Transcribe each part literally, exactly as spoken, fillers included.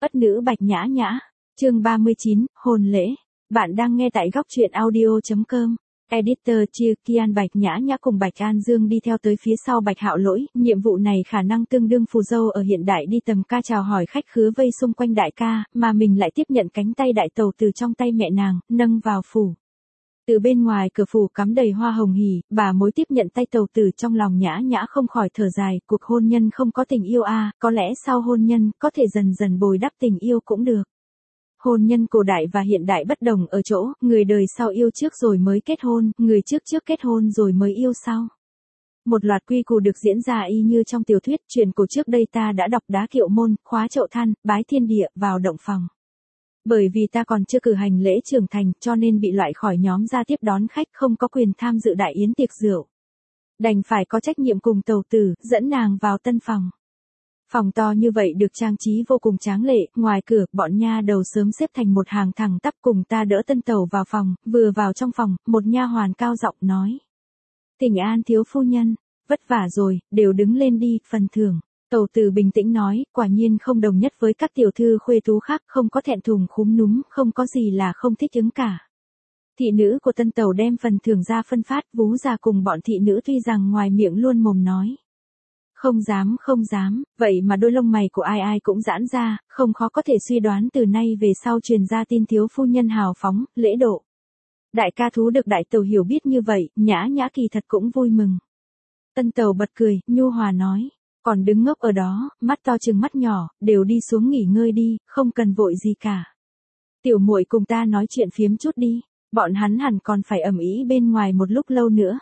Ất nữ Bạch Nhã Nhã, chương ba mươi chín, hôn lễ. Bạn đang nghe tại góc truyện audio chấm com. Editor chia Kian Bạch Nhã Nhã cùng Bạch An Dương đi theo tới phía sau Bạch Hạo Lỗi, nhiệm vụ này khả năng tương đương phù dâu ở hiện đại đi tầm ca chào hỏi khách khứa vây xung quanh đại ca, mà mình lại tiếp nhận cánh tay đại tàu từ trong tay mẹ nàng, nâng vào phủ. Từ bên ngoài cửa phủ cắm đầy hoa hồng hỉ, bà mối tiếp nhận tay tàu tử trong lòng Nhã Nhã không khỏi thở dài, cuộc hôn nhân không có tình yêu a, à, có lẽ sau hôn nhân, có thể dần dần bồi đắp tình yêu cũng được. Hôn nhân cổ đại và hiện đại bất đồng ở chỗ, người đời sau yêu trước rồi mới kết hôn, người trước trước kết hôn rồi mới yêu sau. Một loạt quy củ được diễn ra y như trong tiểu thuyết truyền cổ trước đây ta đã đọc đá kiệu môn, khóa chậu than, bái thiên địa, vào động phòng. Bởi vì ta còn chưa cử hành lễ trưởng thành cho nên bị loại khỏi nhóm ra tiếp đón khách không có quyền tham dự đại yến tiệc rượu. Đành phải có trách nhiệm cùng tàu tử, dẫn nàng vào tân phòng. Phòng to như vậy được trang trí vô cùng tráng lệ, ngoài cửa, bọn nha đầu sớm xếp thành một hàng thẳng tắp cùng ta đỡ tân tàu vào phòng, vừa vào trong phòng, một nha hoàn cao giọng nói. Thỉnh an thiếu phu nhân, vất vả rồi, đều đứng lên đi, phần thưởng. Tàu tử bình tĩnh nói, quả nhiên không đồng nhất với các tiểu thư khuê tú khác, không có thẹn thùng khúm núm, không có gì là không thích ứng cả. Thị nữ của tân tàu đem phần thưởng ra phân phát, vú già cùng bọn thị nữ tuy rằng ngoài miệng luôn mồm nói. Không dám không dám, vậy mà đôi lông mày của ai ai cũng giãn ra, không khó có thể suy đoán từ nay về sau truyền ra tin thiếu phu nhân hào phóng, lễ độ. Đại ca thú được đại tàu hiểu biết như vậy, Nhã Nhã kỳ thật cũng vui mừng. Tân tàu bật cười, nhu hòa nói. Còn đứng ngốc ở đó, mắt to chừng mắt nhỏ, đều đi xuống nghỉ ngơi đi, không cần vội gì cả. Tiểu muội cùng ta nói chuyện phiếm chút đi, bọn hắn hẳn còn phải ầm ĩ bên ngoài một lúc lâu nữa.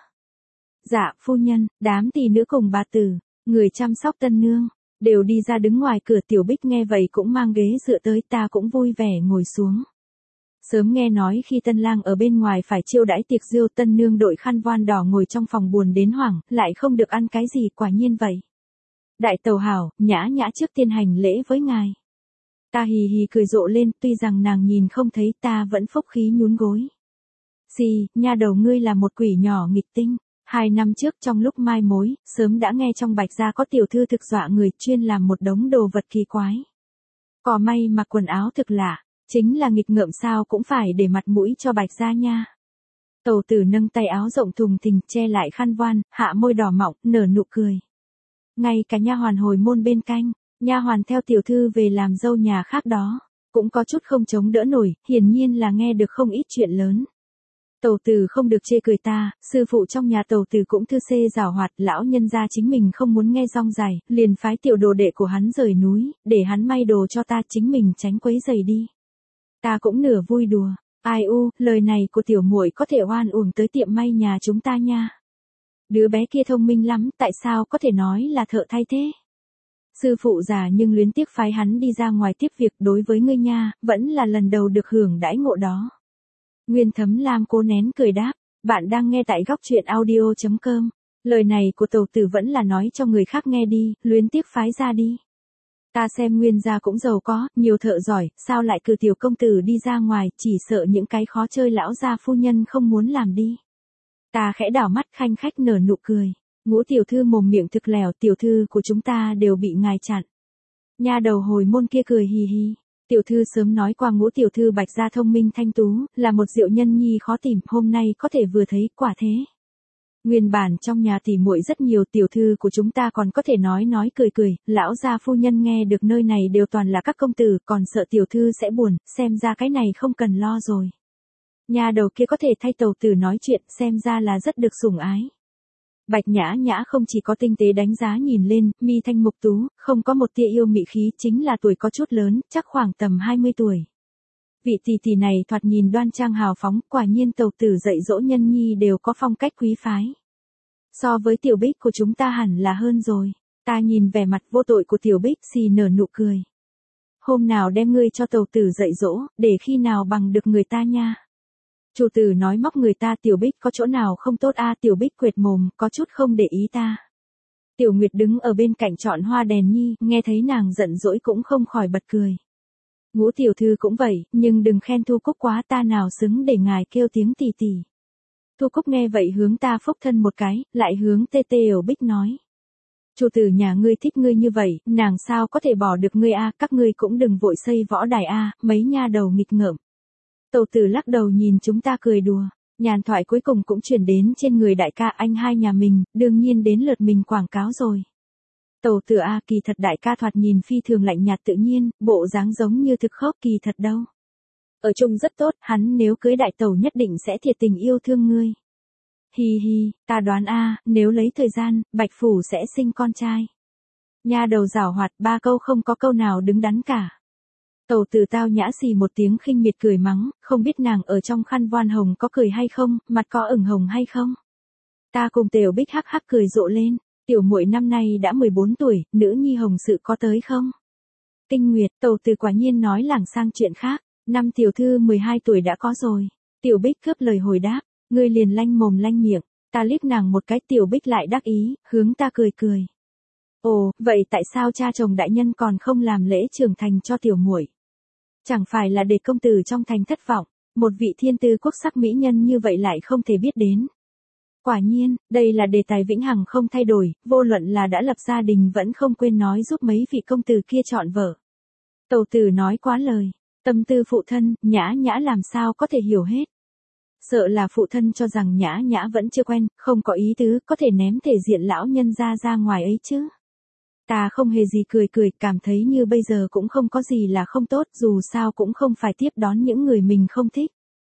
Dạ, phu nhân, đám tỷ nữ cùng bà tử, người chăm sóc tân nương, đều đi ra đứng ngoài cửa. Tiểu Bích nghe vậy cũng mang ghế dựa tới, ta cũng vui vẻ ngồi xuống. Sớm nghe nói khi tân lang ở bên ngoài phải chiêu đãi tiệc rượu, tân nương đội khăn voan đỏ ngồi trong phòng buồn đến hoảng, lại không được ăn cái gì, quả nhiên vậy. Đại tàu hảo, Nhã Nhã trước tiên hành lễ với ngài. Ta hì hì cười rộ lên, tuy rằng nàng nhìn không thấy, ta vẫn phúc khí nhún gối. Xì, nha đầu ngươi là một quỷ nhỏ nghịch tinh. Hai năm trước trong lúc mai mối, sớm đã nghe trong Bạch gia có tiểu thư thực dọa người, chuyên làm một đống đồ vật kỳ quái. Có may mặc quần áo thực lạ, chính là nghịch ngợm sao cũng phải để mặt mũi cho Bạch gia nha. Tàu tử nâng tay áo rộng thùng thình che lại khăn voan, hạ môi đỏ mọng, nở nụ cười. Ngay cả nha hoàn hồi môn bên cạnh, nha hoàn theo tiểu thư về làm dâu nhà khác đó, cũng có chút không chống đỡ nổi, hiển nhiên là nghe được không ít chuyện lớn. Tàu tử không được chê cười ta, sư phụ trong nhà tàu tử cũng thư xê giảo hoạt, lão nhân gia chính mình không muốn nghe rong dài, liền phái tiểu đồ đệ của hắn rời núi, để hắn may đồ cho ta, chính mình tránh quấy giày đi. Ta cũng nửa vui đùa, ai u, lời này của tiểu muội có thể oan uổng tới tiệm may nhà chúng ta nha. Đứa bé kia thông minh lắm, tại sao có thể nói là thợ thay thế? Sư phụ già nhưng luyến tiếc phái hắn đi ra ngoài tiếp việc, đối với ngươi nha, vẫn là lần đầu được hưởng đãi ngộ đó. Nguyên Thấm Lam cố nén cười đáp, bạn đang nghe tại góc truyện audio chấm com. Lời này của tàu tử vẫn là nói cho người khác nghe đi, luyến tiếc phái ra đi. Ta xem Nguyên gia cũng giàu có, nhiều thợ giỏi, sao lại cử tiểu công tử đi ra ngoài, chỉ sợ những cái khó chơi lão gia phu nhân không muốn làm đi. Ta khẽ đảo mắt khanh khách nở nụ cười. Ngũ tiểu thư mồm miệng thực lèo, tiểu thư của chúng ta đều bị ngài chặn. Nha đầu hồi môn kia cười hì hì. Tiểu thư sớm nói qua ngũ tiểu thư Bạch gia thông minh thanh tú, là một diệu nhân nhi khó tìm, hôm nay có thể vừa thấy, quả thế. Nguyên bản trong nhà tỉ muội rất nhiều, tiểu thư của chúng ta còn có thể nói nói cười cười, lão gia phu nhân nghe được nơi này đều toàn là các công tử, còn sợ tiểu thư sẽ buồn, xem ra cái này không cần lo rồi. Nhà đầu kia có thể thay tàu tử nói chuyện, xem ra là rất được sủng ái. Bạch Nhã Nhã không chỉ có tinh tế đánh giá nhìn lên, mi thanh mục tú, không có một tia yêu mị khí, chính là tuổi có chút lớn, chắc khoảng tầm hai mươi tuổi. Vị tỷ tỷ này thoạt nhìn đoan trang hào phóng, quả nhiên tàu tử dạy dỗ nhân nhi đều có phong cách quý phái. So với Tiểu Bích của chúng ta hẳn là hơn rồi. Ta nhìn vẻ mặt vô tội của Tiểu Bích xì nở nụ cười. Hôm nào đem ngươi cho tàu tử dạy dỗ, để khi nào bằng được người ta nha. Chủ tử nói móc người ta, Tiểu Bích có chỗ nào không tốt a? Tiểu Bích quệt mồm, có chút không để ý ta. Tiểu Nguyệt đứng ở bên cạnh chọn hoa đèn nhi, nghe thấy nàng giận dỗi cũng không khỏi bật cười. Ngũ tiểu thư cũng vậy, nhưng đừng khen Thu Cúc quá, ta nào xứng để ngài kêu tiếng tỷ tỷ. Thu Cúc nghe vậy hướng ta phúc thân một cái, lại hướng tê tê ở Bích nói. Chủ tử nhà ngươi thích ngươi như vậy, nàng sao có thể bỏ được ngươi a, các ngươi cũng đừng vội xây võ đài a, mấy nha đầu nghịch ngợm. Tẩu tử lắc đầu nhìn chúng ta cười đùa, nhàn thoại cuối cùng cũng chuyển đến trên người đại ca anh hai nhà mình, đương nhiên đến lượt mình quảng cáo rồi. Tẩu tử a, kỳ thật đại ca thoạt nhìn phi thường lạnh nhạt tự nhiên, bộ dáng giống như thực khóc kỳ thật đâu. Ở chung rất tốt, hắn nếu cưới đại tẩu nhất định sẽ thiệt tình yêu thương ngươi. Hi hi, ta đoán a, nếu lấy thời gian, Bạch Phủ sẽ sinh con trai. Nha đầu giảo hoạt, ba câu không có câu nào đứng đắn cả. Tẩu tử tao nhã xì một tiếng khinh miệt cười mắng, không biết nàng ở trong khăn voan hồng có cười hay không, mặt có ửng hồng hay không. Ta cùng Tiểu Bích hắc hắc cười rộ lên, tiểu muội năm nay đã mười bốn tuổi, nữ nhi hồng sự có tới không? Tinh Nguyệt, tẩu tử quả nhiên nói lảng sang chuyện khác, năm tiểu thư mười hai tuổi đã có rồi. Tiểu Bích cướp lời hồi đáp, ngươi liền lanh mồm lanh miệng, ta liếc nàng một cái, Tiểu Bích lại đắc ý, hướng ta cười cười. Ồ, vậy tại sao cha chồng đại nhân còn không làm lễ trưởng thành cho tiểu muội? Chẳng phải là để công tử trong thành thất vọng, một vị thiên tư quốc sắc mỹ nhân như vậy lại không thể biết đến. Quả nhiên, đây là đề tài vĩnh hằng không thay đổi, vô luận là đã lập gia đình vẫn không quên nói giúp mấy vị công tử kia chọn vợ. Tẩu tử nói quá lời, tâm tư phụ thân, Nhã Nhã làm sao có thể hiểu hết. Sợ là phụ thân cho rằng Nhã Nhã vẫn chưa quen, không có ý tứ, có thể ném thể diện lão nhân ra ra ngoài ấy chứ. Ta không hề gì cười cười, cảm thấy như bây giờ cũng không có gì là không tốt, dù sao cũng không phải tiếp đón những người mình không thích.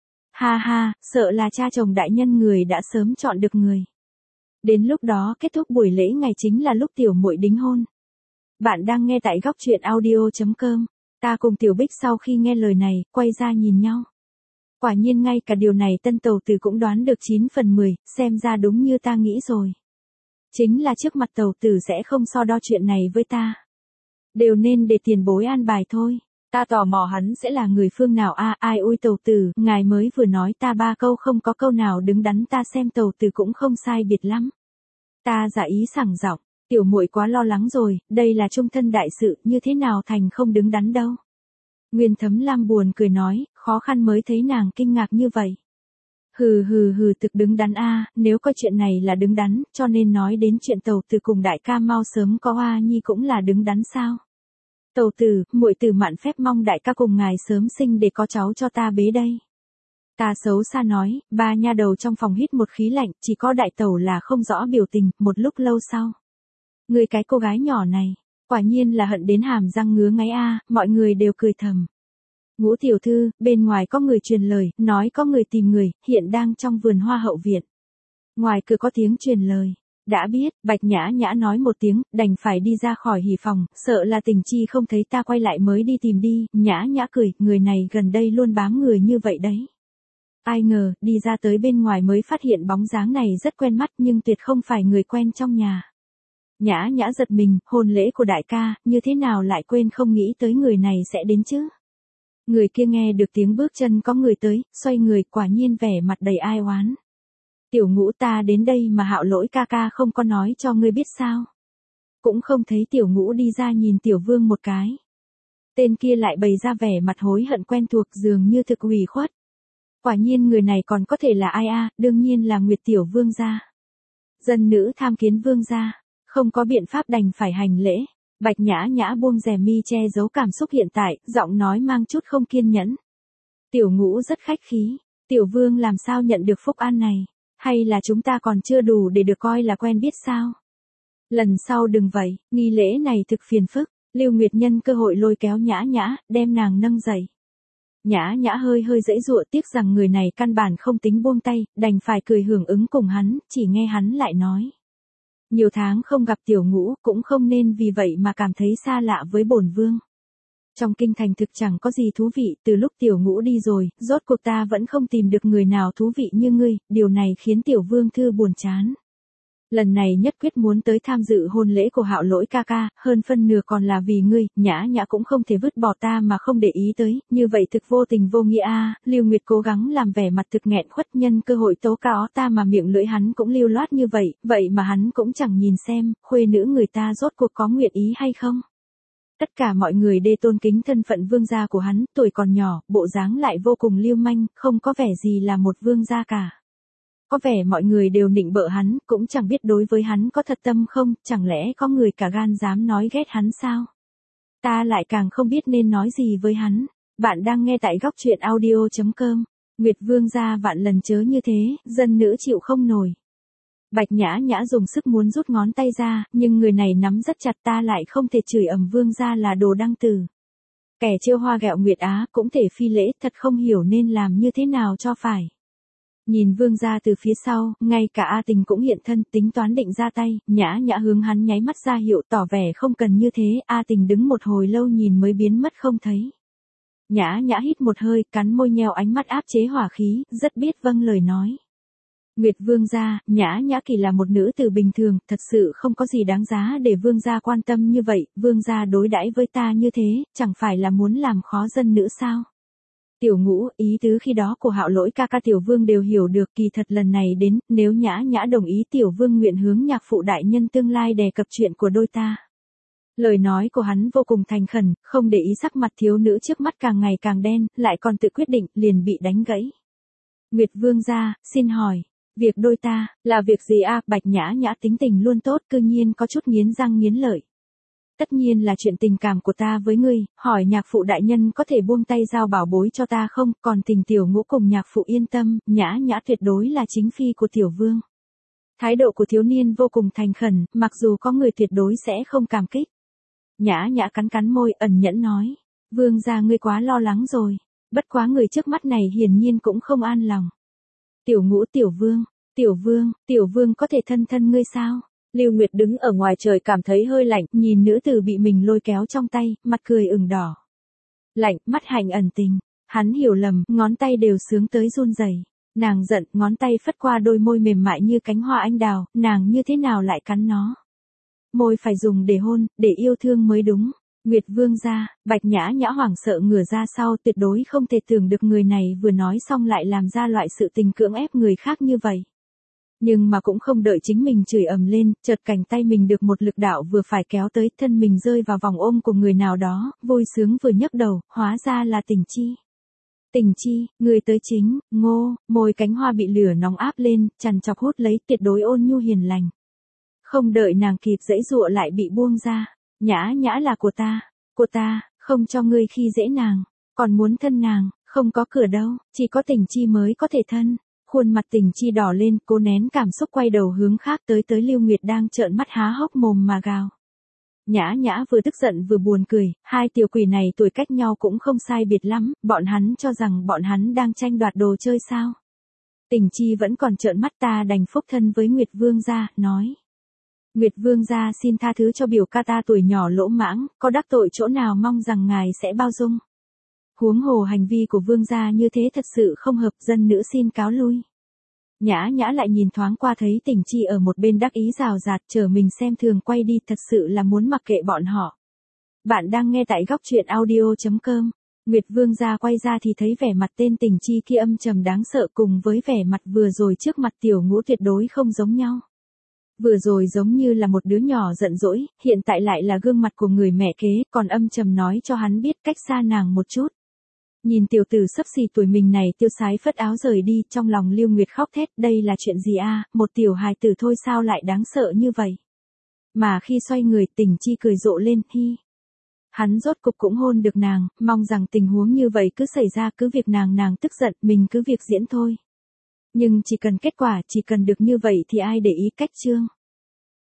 Ha ha, sợ là cha chồng đại nhân người đã sớm chọn được người. Đến lúc đó kết thúc buổi lễ ngày chính là lúc tiểu muội đính hôn. Bạn đang nghe tại góc truyện audio chấm com. Ta cùng Tiểu Bích sau khi nghe lời này, quay ra nhìn nhau. Quả nhiên ngay cả điều này tân tẩu tử cũng đoán được chín phần mười, xem ra đúng như ta nghĩ rồi. Chính là trước mặt tẩu tử sẽ không so đo chuyện này với ta. Đều nên để tiền bối an bài thôi. Ta tò mò hắn sẽ là người phương nào a, à, ai ôi tẩu tử, ngài mới vừa nói ta ba câu không có câu nào đứng đắn, ta xem tẩu tử cũng không sai biệt lắm. Ta giả ý sảng giọng, tiểu muội quá lo lắng rồi, đây là trung thân đại sự, như thế nào thành không đứng đắn đâu. Nguyên Thấm Lam buồn cười nói, khó khăn mới thấy nàng kinh ngạc như vậy. Hừ hừ hừ, thực đứng đắn a, nếu coi chuyện này là đứng đắn, cho nên nói đến chuyện tẩu tử cùng đại ca mau sớm có hoa nhi cũng là đứng đắn sao? Tẩu tử, muội tử mạn phép mong đại ca cùng ngài sớm sinh để có cháu cho ta bế đây. Ta xấu xa nói, ba nha đầu trong phòng hít một khí lạnh, chỉ có đại tẩu là không rõ biểu tình, một lúc lâu sau. Người cái cô gái nhỏ này, quả nhiên là hận đến hàm răng ngứa ngáy a, mọi người đều cười thầm. Ngũ tiểu thư, bên ngoài có người truyền lời, nói có người tìm người, hiện đang trong vườn hoa hậu viện. Ngoài cửa có tiếng truyền lời. Đã biết, Bạch Nhã Nhã nói một tiếng, đành phải đi ra khỏi hỉ phòng, sợ là Tình Chi không thấy ta quay lại mới đi tìm đi, Nhã Nhã cười, người này gần đây luôn bám người như vậy đấy. Ai ngờ, đi ra tới bên ngoài mới phát hiện bóng dáng này rất quen mắt nhưng tuyệt không phải người quen trong nhà. Nhã Nhã giật mình, hôn lễ của đại ca, như thế nào lại quên không nghĩ tới người này sẽ đến chứ? Người kia nghe được tiếng bước chân có người tới, xoay người, quả nhiên vẻ mặt đầy ai oán. Tiểu Ngũ, ta đến đây mà Hạo Lỗi ca ca không có nói cho ngươi biết sao? Cũng không thấy Tiểu Ngũ đi ra nhìn Tiểu Vương một cái. Tên kia lại bày ra vẻ mặt hối hận quen thuộc, dường như thực ủy khuất. Quả nhiên người này còn có thể là ai a, đương nhiên là Nguyệt Tiểu Vương gia. Dân nữ tham kiến vương gia, không có biện pháp đành phải hành lễ. Bạch Nhã Nhã buông rèm mi che giấu cảm xúc hiện tại, giọng nói mang chút không kiên nhẫn. Tiểu Ngũ rất khách khí, Tiểu Vương làm sao nhận được phúc an này, hay là chúng ta còn chưa đủ để được coi là quen biết sao? Lần sau đừng vậy, nghi lễ này thực phiền phức. Lưu Nguyệt nhân cơ hội lôi kéo Nhã Nhã, đem nàng nâng dậy. Nhã Nhã hơi hơi giãy giụa, tiếc rằng người này căn bản không tính buông tay, đành phải cười hưởng ứng cùng hắn, chỉ nghe hắn lại nói. Nhiều tháng không gặp Tiểu Ngũ, cũng không nên vì vậy mà cảm thấy xa lạ với bổn vương. Trong kinh thành thực chẳng có gì thú vị, từ lúc Tiểu Ngũ đi rồi, rốt cuộc ta vẫn không tìm được người nào thú vị như ngươi, điều này khiến Tiểu Vương thư buồn chán. Lần này nhất quyết muốn tới tham dự hôn lễ của Hạo Lỗi ca ca, hơn phân nửa còn là vì ngươi, Nhã Nhã cũng không thể vứt bỏ ta mà không để ý tới, như vậy thực vô tình vô nghĩa a. Lưu Nguyệt cố gắng làm vẻ mặt thực nghẹn khuất, nhân cơ hội tố cáo ta mà miệng lưỡi hắn cũng lưu loát như vậy, vậy mà hắn cũng chẳng nhìn xem, khuê nữ người ta rốt cuộc có nguyện ý hay không. Tất cả mọi người đê tôn kính thân phận vương gia của hắn, tuổi còn nhỏ, bộ dáng lại vô cùng lưu manh, không có vẻ gì là một vương gia cả. có vẻ mọi người đều nịnh bợ hắn, cũng chẳng biết đối với hắn có thật tâm không, chẳng lẽ có người cả gan dám nói ghét hắn sao? Ta lại càng không biết nên nói gì với hắn. Bạn đang nghe tại góc truyện audio chấm com. Nguyệt Vương gia vạn lần chớ như thế, dân nữ chịu không nổi. Bạch Nhã Nhã dùng sức muốn rút ngón tay ra, nhưng người này nắm rất chặt, ta lại không thể chửi ầm Vương gia là đồ đăng tử. Kẻ trêu hoa ghẹo Nguyệt Á cũng thể phi lễ, thật không hiểu nên làm như thế nào cho phải. Nhìn Vương gia từ phía sau, ngay cả A Tình cũng hiện thân, tính toán định ra tay, Nhã Nhã hướng hắn nháy mắt ra hiệu tỏ vẻ không cần như thế, A Tình đứng một hồi lâu nhìn mới biến mất không thấy. Nhã Nhã hít một hơi, cắn môi nheo ánh mắt áp chế hỏa khí, rất biết vâng lời nói. Nguyệt Vương gia, Nhã Nhã kỳ là một nữ tử bình thường, thật sự không có gì đáng giá để Vương gia quan tâm như vậy, Vương gia đối đãi với ta như thế, chẳng phải là muốn làm khó dân nữ sao? Tiểu Ngũ, ý tứ khi đó của Hạo Lỗi ca ca Tiểu Vương đều hiểu được, kỳ thật lần này đến, nếu Nhã Nhã đồng ý Tiểu Vương nguyện hướng nhạc phụ đại nhân tương lai đề cập chuyện của đôi ta. Lời nói của hắn vô cùng thành khẩn, không để ý sắc mặt thiếu nữ trước mắt càng ngày càng đen, lại còn tự quyết định, liền bị đánh gãy. Nguyệt Vương gia, xin hỏi, việc đôi ta, là việc gì a? Bạch Nhã Nhã tính tình luôn tốt, cư nhiên có chút nghiến răng nghiến lợi. Tất nhiên là chuyện tình cảm của ta với ngươi, hỏi nhạc phụ đại nhân có thể buông tay giao bảo bối cho ta không, còn tình Tiểu Ngũ cùng nhạc phụ yên tâm, Nhã Nhã tuyệt đối là chính phi của Tiểu Vương. Thái độ của thiếu niên vô cùng thành khẩn, mặc dù có người tuyệt đối sẽ không cảm kích. Nhã Nhã cắn cắn môi, ẩn nhẫn nói, Vương gia ngươi quá lo lắng rồi, bất quá người trước mắt này hiển nhiên cũng không an lòng. Tiểu Ngũ, Tiểu Vương, Tiểu Vương, Tiểu Vương có thể thân thân ngươi sao? Lưu Nguyệt đứng ở ngoài trời cảm thấy hơi lạnh, nhìn nữ tử bị mình lôi kéo trong tay, mặt cười ửng đỏ. Lạnh, mắt hạnh ẩn tình, hắn hiểu lầm, ngón tay đều sướng tới run rẩy. Nàng giận, ngón tay phất qua đôi môi mềm mại như cánh hoa anh đào, nàng như thế nào lại cắn nó? Môi phải dùng để hôn, để yêu thương mới đúng. Nguyệt Vương gia, Bạch Nhã Nhã hoảng sợ ngửa ra sau, tuyệt đối không thể tưởng được người này vừa nói xong lại làm ra loại sự tình cưỡng ép người khác như vậy. Nhưng mà cũng không đợi chính mình chửi ầm lên, chợt cánh tay mình được một lực đạo vừa phải kéo tới, thân mình rơi vào vòng ôm của người nào đó, vui sướng vừa nhấc đầu, hóa ra là Tình Chi. Tình Chi, người tới chính, ngô, môi cánh hoa bị lửa nóng áp lên, chằn chọc hút lấy, tuyệt đối ôn nhu hiền lành. Không đợi nàng kịp giãy giụa lại bị buông ra. Nhã Nhã là của ta, của ta, không cho ngươi khi dễ nàng, còn muốn thân nàng, không có cửa đâu, chỉ có Tình Chi mới có thể thân. Khuôn mặt Tình Chi đỏ lên, cố nén cảm xúc quay đầu hướng khác, tới tới Lưu Nguyệt đang trợn mắt há hốc mồm mà gào. Nhã Nhã vừa tức giận vừa buồn cười, hai tiểu quỷ này tuổi cách nhau cũng không sai biệt lắm, bọn hắn cho rằng bọn hắn đang tranh đoạt đồ chơi sao? Tình Chi vẫn còn trợn mắt, ta đành phúc thân với Nguyệt Vương gia, nói. Nguyệt Vương gia xin tha thứ cho biểu ca ta tuổi nhỏ lỗ mãng, có đắc tội chỗ nào mong rằng ngài sẽ bao dung. Huống hồ hành vi của Vương gia như thế thật sự không hợp, dân nữ xin cáo lui. Nhã Nhã lại nhìn thoáng qua thấy Tình Chi ở một bên đắc ý rào rạt, chờ mình xem thường quay đi, thật sự là muốn mặc kệ bọn họ. Bạn đang nghe tại góc truyện audio chấm com. Nguyệt Vương gia quay ra thì thấy vẻ mặt tên Tình Chi kia âm trầm đáng sợ, cùng với vẻ mặt vừa rồi trước mặt Tiểu Ngũ tuyệt đối không giống nhau. Vừa rồi giống như là một đứa nhỏ giận dỗi, hiện tại lại là gương mặt của người mẹ kế, còn âm trầm nói cho hắn biết cách xa nàng một chút. Nhìn tiểu tử sắp xì tuổi mình này tiêu sái phất áo rời đi, trong lòng Lưu Nguyệt khóc thét, đây là chuyện gì a, một tiểu hài tử thôi sao lại đáng sợ như vậy. Mà khi xoay người, Tình Chi cười rộ lên, hi. Hắn rốt cục cũng hôn được nàng, mong rằng tình huống như vậy cứ xảy ra, cứ việc nàng nàng tức giận, mình cứ việc diễn thôi. Nhưng chỉ cần kết quả, chỉ cần được như vậy thì ai để ý cách chương.